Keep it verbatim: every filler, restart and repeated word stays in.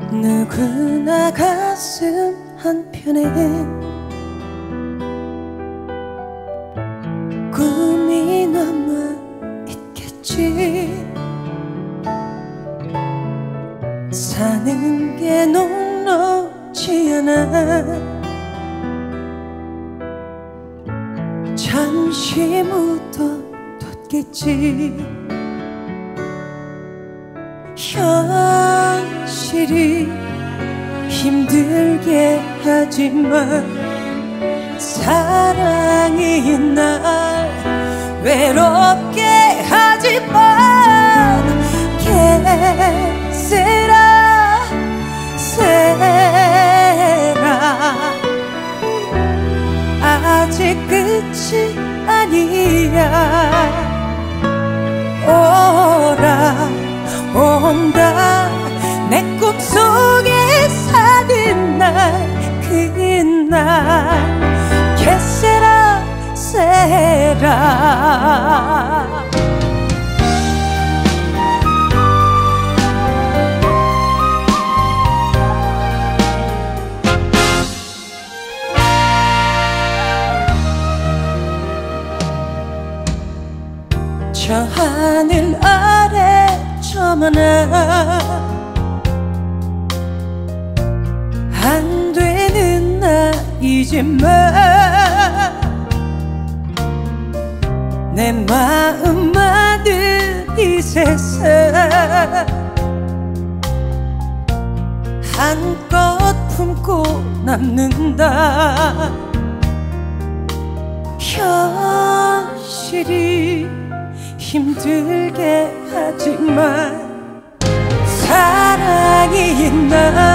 누구나 가슴 한편엔 꿈이 남아있겠지. 사는 게 녹록지 않아 잠시 묻어뒀겠지. 현실이 힘들게 하지만 사랑이 날 외롭게 하지만 개세라 세라 아직 끝이 아니야. 오라 온다 내 꿈속에 사는 날 그날 개세라 세라. 저 하늘 아래 저만한 안 되는 나이지만 내 마음만은 이 세상 한껏 품고 남는다. 현실이 힘들게 하지만 사랑이 날